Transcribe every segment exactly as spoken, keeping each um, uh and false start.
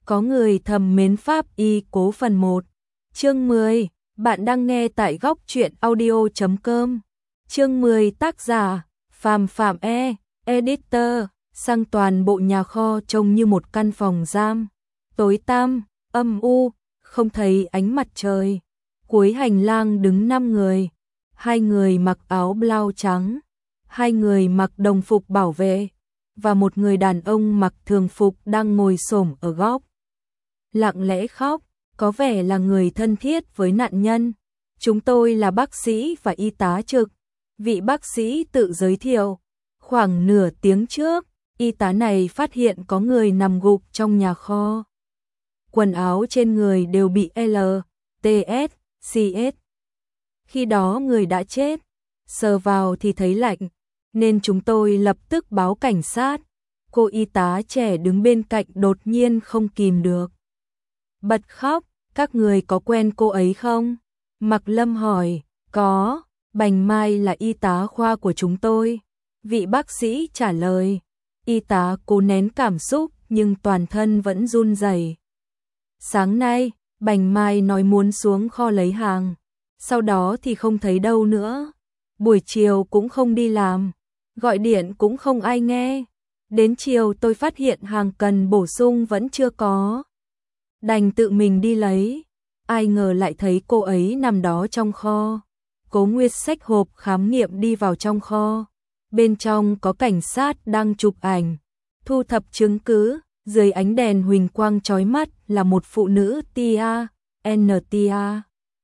Có người thầm mến pháp y cố phần một. Chương mười, bạn đang nghe tại góc truyện audio chấm com. Chương mười tác giả, Phàm Phạm E, editor, sang toàn bộ nhà kho trông như một căn phòng giam. Tối tăm, âm u, không thấy ánh mặt trời. Cuối hành lang đứng năm người. Hai người mặc áo blau trắng, hai người mặc đồng phục bảo vệ, và một người đàn ông mặc thường phục đang ngồi xổm ở góc. Lặng lẽ khóc, có vẻ là người thân thiết với nạn nhân. Chúng tôi là bác sĩ và y tá trực. Vị bác sĩ tự giới thiệu. Khoảng nửa tiếng trước, y tá này phát hiện có người nằm gục trong nhà kho. Quần áo trên người đều bị L, T S, C S. Khi đó người đã chết, sờ vào thì thấy lạnh, nên chúng tôi lập tức báo cảnh sát. Cô y tá trẻ đứng bên cạnh đột nhiên không kìm được bật khóc. Các người có quen cô ấy không? Mạc Lâm hỏi. Có, Bành Mai là y tá khoa của chúng tôi. Vị bác sĩ trả lời. Y tá cố nén cảm xúc nhưng toàn thân vẫn run rẩy. Sáng nay, Bành Mai nói muốn xuống kho lấy hàng, sau đó thì không thấy đâu nữa. Buổi chiều cũng không đi làm, gọi điện cũng không ai nghe. Đến chiều tôi phát hiện hàng cần bổ sung vẫn chưa có, đành tự mình đi lấy. Ai ngờ lại thấy cô ấy nằm đó trong kho. Cố Nguyệt xách hộp khám nghiệm đi vào trong kho. Bên trong có cảnh sát đang chụp ảnh, thu thập chứng cứ. Dưới ánh đèn huỳnh quang chói mắt là một phụ nữ Tia, N Tia.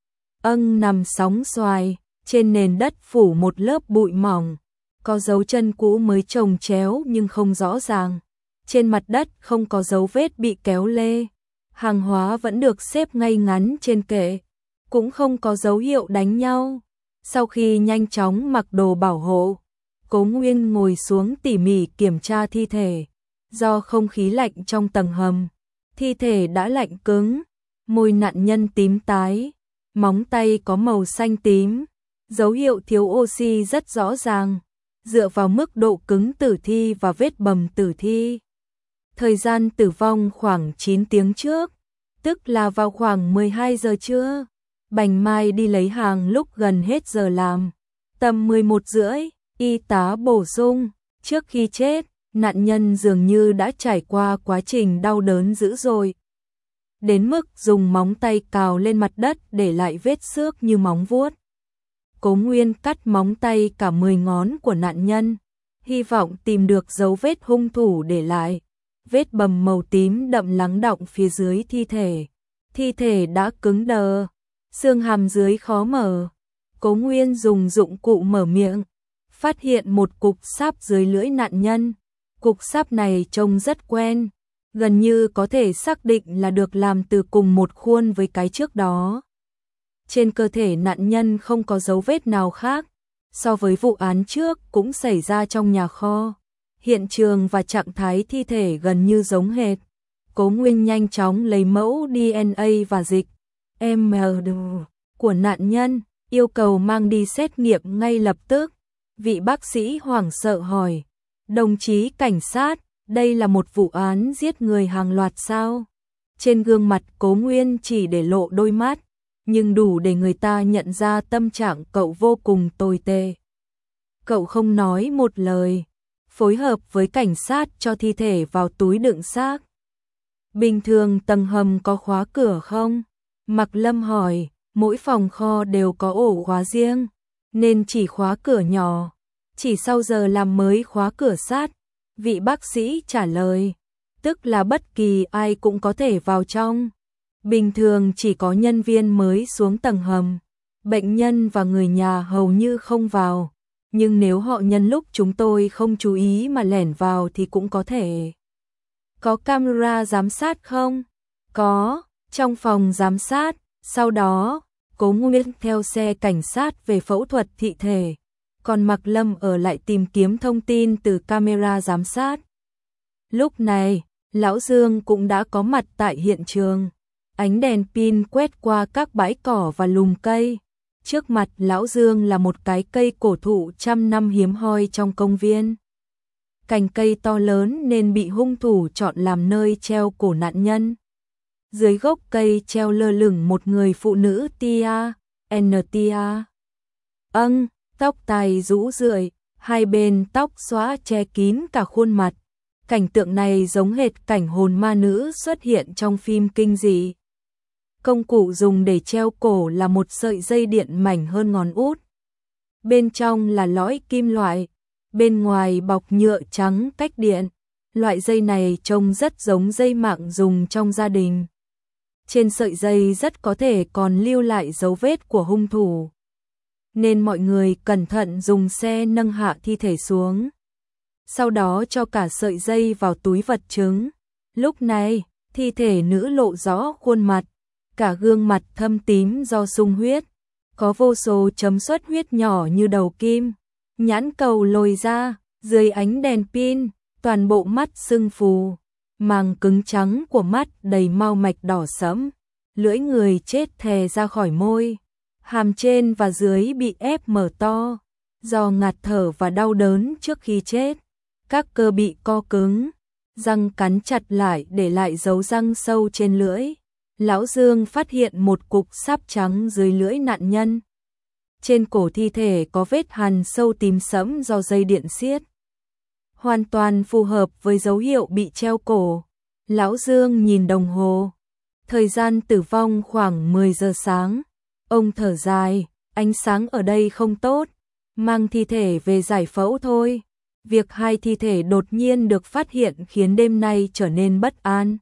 Âng nằm sóng xoài, trên nền đất phủ một lớp bụi mỏng. Có dấu chân cũ mới chồng chéo nhưng không rõ ràng. Trên mặt đất không có dấu vết bị kéo lê. Hàng hóa vẫn được xếp ngay ngắn trên kệ, cũng không có dấu hiệu đánh nhau. Sau khi nhanh chóng mặc đồ bảo hộ, Cố Nguyên ngồi xuống tỉ mỉ kiểm tra thi thể. Do không khí lạnh trong tầng hầm, thi thể đã lạnh cứng, môi nạn nhân tím tái, móng tay có màu xanh tím, dấu hiệu thiếu oxy rất rõ ràng. Dựa vào mức độ cứng tử thi và vết bầm tử thi, thời gian tử vong khoảng chín tiếng trước, tức là vào khoảng mười hai giờ trưa. Bành Mai đi lấy hàng lúc gần hết giờ làm, tầm mười một rưỡi, y tá bổ sung, trước khi chết, nạn nhân dường như đã trải qua quá trình đau đớn dữ dội, đến mức dùng móng tay cào lên mặt đất để lại vết xước như móng vuốt. Cố Nguyên cắt móng tay cả mười ngón của nạn nhân, hy vọng tìm được dấu vết hung thủ để lại. Vết bầm màu tím đậm lắng đọng phía dưới thi thể. Thi thể đã cứng đờ, xương hàm dưới khó mở. Cố Nguyên dùng dụng cụ mở miệng, phát hiện một cục sáp dưới lưỡi nạn nhân. Cục sáp này trông rất quen, gần như có thể xác định là được làm từ cùng một khuôn với cái trước đó. Trên cơ thể nạn nhân không có dấu vết nào khác, so với vụ án trước cũng xảy ra trong nhà kho. Hiện trường và trạng thái thi thể gần như giống hệt. Cố Nguyên nhanh chóng lấy mẫu D N A và dịch M D của nạn nhân, yêu cầu mang đi xét nghiệm ngay lập tức. Vị bác sĩ hoảng sợ hỏi, đồng chí cảnh sát, đây là một vụ án giết người hàng loạt sao? Trên gương mặt Cố Nguyên chỉ để lộ đôi mắt, nhưng đủ để người ta nhận ra tâm trạng cậu vô cùng tồi tệ. Cậu không nói một lời, phối hợp với cảnh sát cho thi thể vào túi đựng xác. Bình thường tầng hầm có khóa cửa không? Mạc Lâm hỏi. Mỗi phòng kho đều có ổ khóa riêng, nên chỉ khóa cửa nhỏ, chỉ sau giờ làm mới khóa cửa sát. Vị bác sĩ trả lời, tức là bất kỳ ai cũng có thể vào trong. Bình thường chỉ có nhân viên mới xuống tầng hầm, bệnh nhân và người nhà hầu như không vào. Nhưng nếu họ nhân lúc chúng tôi không chú ý mà lẻn vào thì cũng có thể. Có camera giám sát không? Có, trong phòng giám sát. Sau đó, Cố Nguyên theo xe cảnh sát về phẫu thuật thị thể, còn Mạc Lâm ở lại tìm kiếm thông tin từ camera giám sát. Lúc này, Lão Dương cũng đã có mặt tại hiện trường. Ánh đèn pin quét qua các bãi cỏ và lùm cây. Trước mặt Lão Dương là một cái cây cổ thụ trăm năm hiếm hoi trong công viên. Cành cây to lớn nên bị hung thủ chọn làm nơi treo cổ nạn nhân. Dưới gốc cây treo lơ lửng một người phụ nữ tia, N tia. Âng, tóc tai rũ rượi, hai bên tóc xõa che kín cả khuôn mặt. Cảnh tượng này giống hệt cảnh hồn ma nữ xuất hiện trong phim kinh dị. Công cụ dùng để treo cổ là một sợi dây điện mảnh hơn ngón út. Bên trong là lõi kim loại, bên ngoài bọc nhựa trắng cách điện. Loại dây này trông rất giống dây mạng dùng trong gia đình. Trên sợi dây rất có thể còn lưu lại dấu vết của hung thủ. Nên mọi người cẩn thận dùng xe nâng hạ thi thể xuống. Sau đó cho cả sợi dây vào túi vật chứng. Lúc này, thi thể nữ lộ rõ khuôn mặt, cả gương mặt thâm tím do sung huyết. Có vô số chấm xuất huyết nhỏ như đầu kim. Nhãn cầu lồi ra, dưới ánh đèn pin, toàn bộ mắt sưng phù. Màng cứng trắng của mắt đầy mau mạch đỏ sẫm. Lưỡi người chết thè ra khỏi môi. Hàm trên và dưới bị ép mở to. Do ngạt thở và đau đớn trước khi chết. Các cơ bị co cứng. Răng cắn chặt lại để lại dấu răng sâu trên lưỡi. Lão Dương phát hiện một cục sáp trắng dưới lưỡi nạn nhân. Trên cổ thi thể có vết hằn sâu tím sẫm do dây điện siết. Hoàn toàn phù hợp với dấu hiệu bị treo cổ. Lão Dương nhìn đồng hồ. Thời gian tử vong khoảng mười giờ sáng. Ông thở dài, ánh sáng ở đây không tốt. Mang thi thể về giải phẫu thôi. Việc hai thi thể đột nhiên được phát hiện khiến đêm nay trở nên bất an.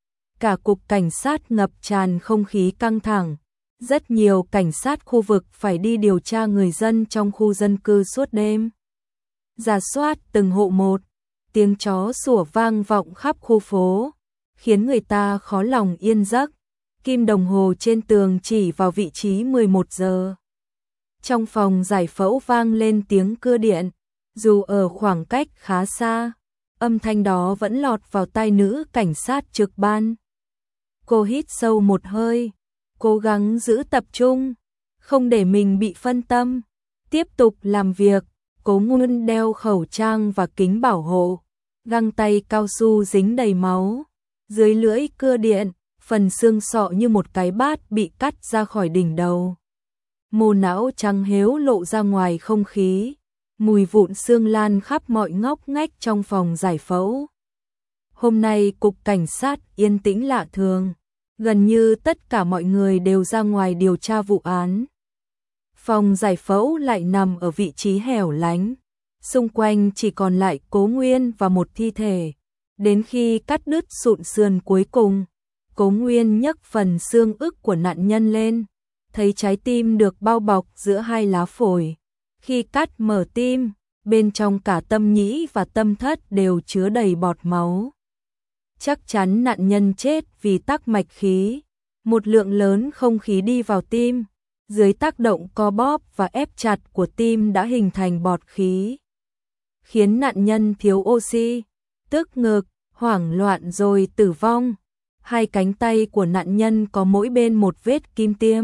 Cả cục cảnh sát ngập tràn không khí căng thẳng. Rất nhiều cảnh sát khu vực phải đi điều tra người dân trong khu dân cư suốt đêm. Rà soát từng hộ một, tiếng chó sủa vang vọng khắp khu phố, khiến người ta khó lòng yên giấc. Kim đồng hồ trên tường chỉ vào vị trí mười một giờ. Trong phòng giải phẫu vang lên tiếng cưa điện, dù ở khoảng cách khá xa, âm thanh đó vẫn lọt vào tai nữ cảnh sát trực ban. Cô hít sâu một hơi, cố gắng giữ tập trung, không để mình bị phân tâm, tiếp tục làm việc. Cố Nguyên đeo khẩu trang và kính bảo hộ, găng tay cao su dính đầy máu. Dưới lưỡi cưa điện, phần xương sọ như một cái bát bị cắt ra khỏi đỉnh đầu. Mô não trắng héo lộ ra ngoài không khí, mùi vụn xương lan khắp mọi ngóc ngách trong phòng giải phẫu. Hôm nay cục cảnh sát yên tĩnh lạ thường, gần như tất cả mọi người đều ra ngoài điều tra vụ án. Phòng giải phẫu lại nằm ở vị trí hẻo lánh, xung quanh chỉ còn lại Cố Nguyên và một thi thể. Đến khi cắt đứt sụn sườn cuối cùng, Cố Nguyên nhấc phần xương ức của nạn nhân lên, thấy trái tim được bao bọc giữa hai lá phổi. Khi cắt mở tim, bên trong cả tâm nhĩ và tâm thất đều chứa đầy bọt máu. Chắc chắn nạn nhân chết vì tắc mạch khí, một lượng lớn không khí đi vào tim. Dưới tác động co bóp và ép chặt của tim đã hình thành bọt khí, khiến nạn nhân thiếu oxy, tức ngực, hoảng loạn rồi tử vong. Hai cánh tay của nạn nhân có mỗi bên một vết kim tiêm.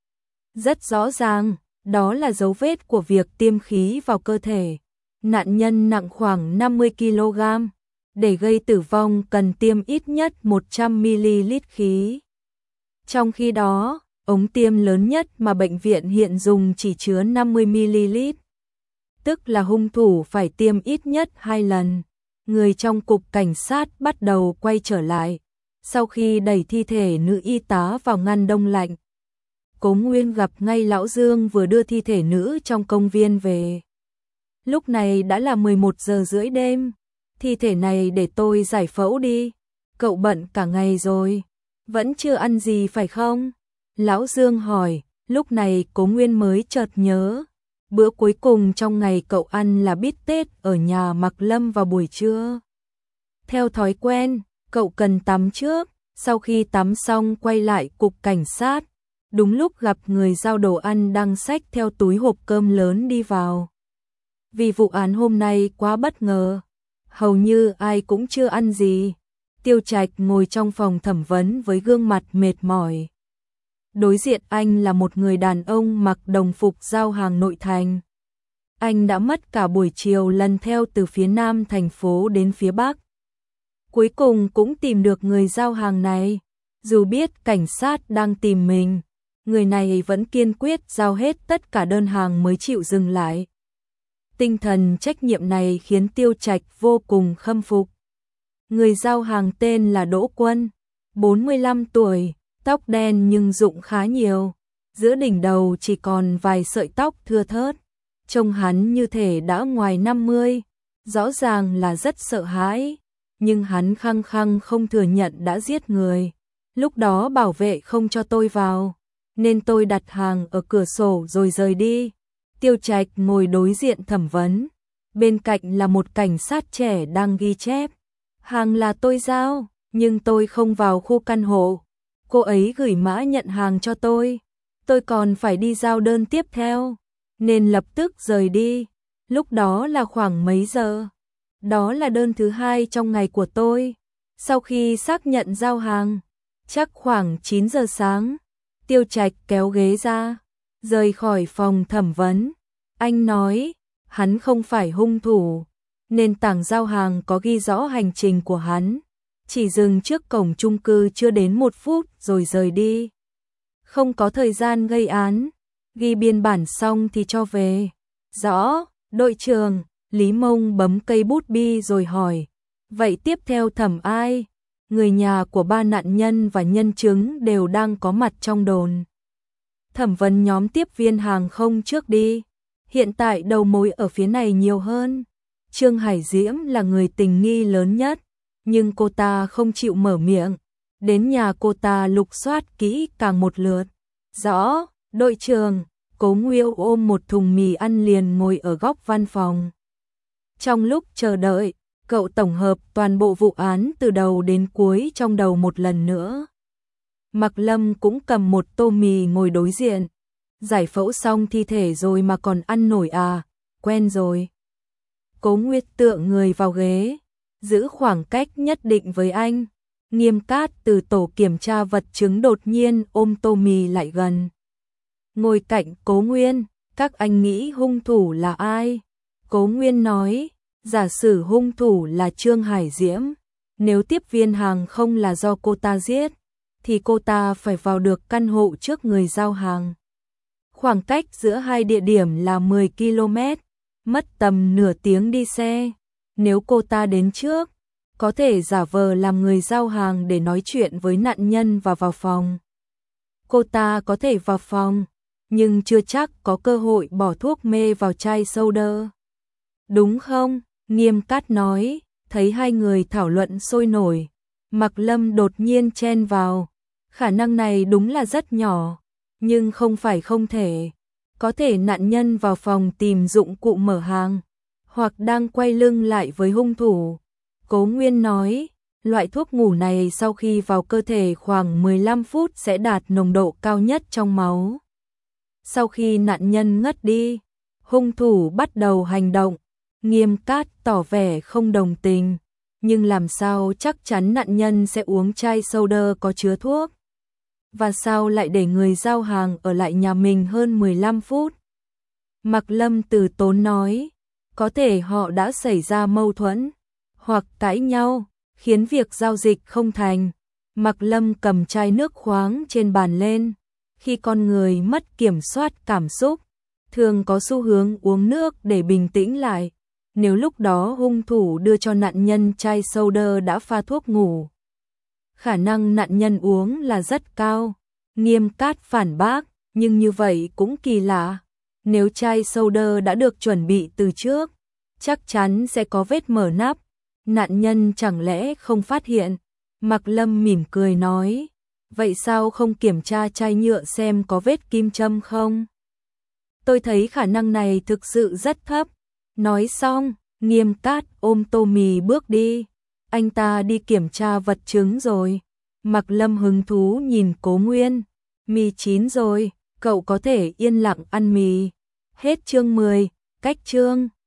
Rất rõ ràng, đó là dấu vết của việc tiêm khí vào cơ thể. Nạn nhân nặng khoảng năm mươi ki lô gam, để gây tử vong cần tiêm ít nhất một trăm mi li lít khí. Trong khi đó, ống tiêm lớn nhất mà bệnh viện hiện dùng chỉ chứa năm mươi mi li lít. Tức là hung thủ phải tiêm ít nhất hai lần. Người trong cục cảnh sát bắt đầu quay trở lại, sau khi đẩy thi thể nữ y tá vào ngăn đông lạnh. Cố Nguyên gặp ngay Lão Dương vừa đưa thi thể nữ trong công viên về. Lúc này đã là mười một giờ rưỡi đêm. Thi thể này để tôi giải phẫu đi. Cậu bận cả ngày rồi, vẫn chưa ăn gì phải không? Lão Dương hỏi. Lúc này Cố Nguyên mới chợt nhớ, bữa cuối cùng trong ngày cậu ăn là bít tết ở nhà Mạc Lâm vào buổi trưa. Theo thói quen, cậu cần tắm trước, sau khi tắm xong quay lại cục cảnh sát. Đúng lúc gặp người giao đồ ăn đang xách theo túi hộp cơm lớn đi vào. Vì vụ án hôm nay quá bất ngờ, hầu như ai cũng chưa ăn gì. Tiêu Trạch ngồi trong phòng thẩm vấn với gương mặt mệt mỏi. Đối diện anh là một người đàn ông mặc đồng phục giao hàng nội thành. Anh đã mất cả buổi chiều lần theo từ phía nam thành phố đến phía bắc. Cuối cùng cũng tìm được người giao hàng này. Dù biết cảnh sát đang tìm mình, người này vẫn kiên quyết giao hết tất cả đơn hàng mới chịu dừng lại. Tinh thần trách nhiệm này khiến Tiêu Trạch vô cùng khâm phục. Người giao hàng tên là Đỗ Quân, bốn mươi lăm tuổi, tóc đen nhưng rụng khá nhiều, giữa đỉnh đầu chỉ còn vài sợi tóc thưa thớt. Trông hắn như thể đã ngoài năm mươi, rõ ràng là rất sợ hãi, nhưng hắn khăng khăng không thừa nhận đã giết người. Lúc đó bảo vệ không cho tôi vào, nên tôi đặt hàng ở cửa sổ rồi rời đi. Tiêu Trạch ngồi đối diện thẩm vấn, bên cạnh là một cảnh sát trẻ đang ghi chép. Hàng là tôi giao, nhưng tôi không vào khu căn hộ. Cô ấy gửi mã nhận hàng cho tôi. Tôi còn phải đi giao đơn tiếp theo, nên lập tức rời đi. Lúc đó là khoảng mấy giờ? Đó là đơn thứ hai trong ngày của tôi. Sau khi xác nhận giao hàng, chắc khoảng chín giờ sáng, Tiêu Trạch kéo ghế ra, rời khỏi phòng thẩm vấn. Anh nói, hắn không phải hung thủ. Nền tảng giao hàng có ghi rõ hành trình của hắn, chỉ dừng trước cổng chung cư chưa đến một phút rồi rời đi. Không có thời gian gây án, ghi biên bản xong thì cho về. Rõ, đội trưởng. Lý Mông bấm cây bút bi rồi hỏi, vậy tiếp theo thẩm ai? Người nhà của ba nạn nhân và nhân chứng đều đang có mặt trong đồn. Thẩm vấn nhóm tiếp viên hàng không trước đi. Hiện tại đầu mối ở phía này nhiều hơn. Trương Hải Diễm là người tình nghi lớn nhất, nhưng cô ta không chịu mở miệng. Đến nhà cô ta lục soát kỹ càng một lượt. Rõ, đội trưởng. Cố Nghiêu ôm một thùng mì ăn liền ngồi ở góc văn phòng. Trong lúc chờ đợi, cậu tổng hợp toàn bộ vụ án từ đầu đến cuối trong đầu một lần nữa. Mạc Lâm cũng cầm một tô mì ngồi đối diện. Giải phẫu xong thi thể rồi mà còn ăn nổi à, quen rồi. Cố Nguyệt tựa người vào ghế, giữ khoảng cách nhất định với anh. Nghiêm Cát từ tổ kiểm tra vật chứng đột nhiên ôm tô mì lại gần. Ngồi cạnh Cố Nguyên, các anh nghĩ hung thủ là ai? Cố Nguyên nói, giả sử hung thủ là Trương Hải Diễm, nếu tiếp viên hàng không là do cô ta giết, thì cô ta phải vào được căn hộ trước người giao hàng. Khoảng cách giữa hai địa điểm là mười ki lô mét, mất tầm nửa tiếng đi xe. Nếu cô ta đến trước, có thể giả vờ làm người giao hàng để nói chuyện với nạn nhân và vào phòng. Cô ta có thể vào phòng, nhưng chưa chắc có cơ hội bỏ thuốc mê vào chai soda. Đúng không? Nghiêm Cát nói, thấy hai người thảo luận sôi nổi. Mạc Lâm đột nhiên chen vào. Khả năng này đúng là rất nhỏ, nhưng không phải không thể. Có thể nạn nhân vào phòng tìm dụng cụ mở hàng, hoặc đang quay lưng lại với hung thủ. Cố Nguyên nói, loại thuốc ngủ này sau khi vào cơ thể khoảng mười lăm phút sẽ đạt nồng độ cao nhất trong máu. Sau khi nạn nhân ngất đi, hung thủ bắt đầu hành động. Nghiêm Cát tỏ vẻ không đồng tình, nhưng làm sao chắc chắn nạn nhân sẽ uống chai soda có chứa thuốc? Và sao lại để người giao hàng ở lại nhà mình hơn mười lăm phút? Mạc Lâm từ tốn nói, có thể họ đã xảy ra mâu thuẫn, hoặc cãi nhau, khiến việc giao dịch không thành. Mạc Lâm cầm chai nước khoáng trên bàn lên. Khi con người mất kiểm soát cảm xúc, thường có xu hướng uống nước để bình tĩnh lại. Nếu lúc đó hung thủ đưa cho nạn nhân chai soda đã pha thuốc ngủ, khả năng nạn nhân uống là rất cao. Nghiêm Cát phản bác, nhưng như vậy cũng kỳ lạ. Nếu chai soda đã được chuẩn bị từ trước, chắc chắn sẽ có vết mở nắp. Nạn nhân chẳng lẽ không phát hiện? Mạc Lâm mỉm cười nói, vậy sao không kiểm tra chai nhựa xem có vết kim châm không? Tôi thấy khả năng này thực sự rất thấp. Nói xong, Nghiêm Cát ôm tô mì bước đi. Anh ta đi kiểm tra vật chứng rồi. Mạc Lâm hứng thú nhìn Cố Nguyên. Mì chín rồi, cậu có thể yên lặng ăn mì. Hết chương mười, cách chương.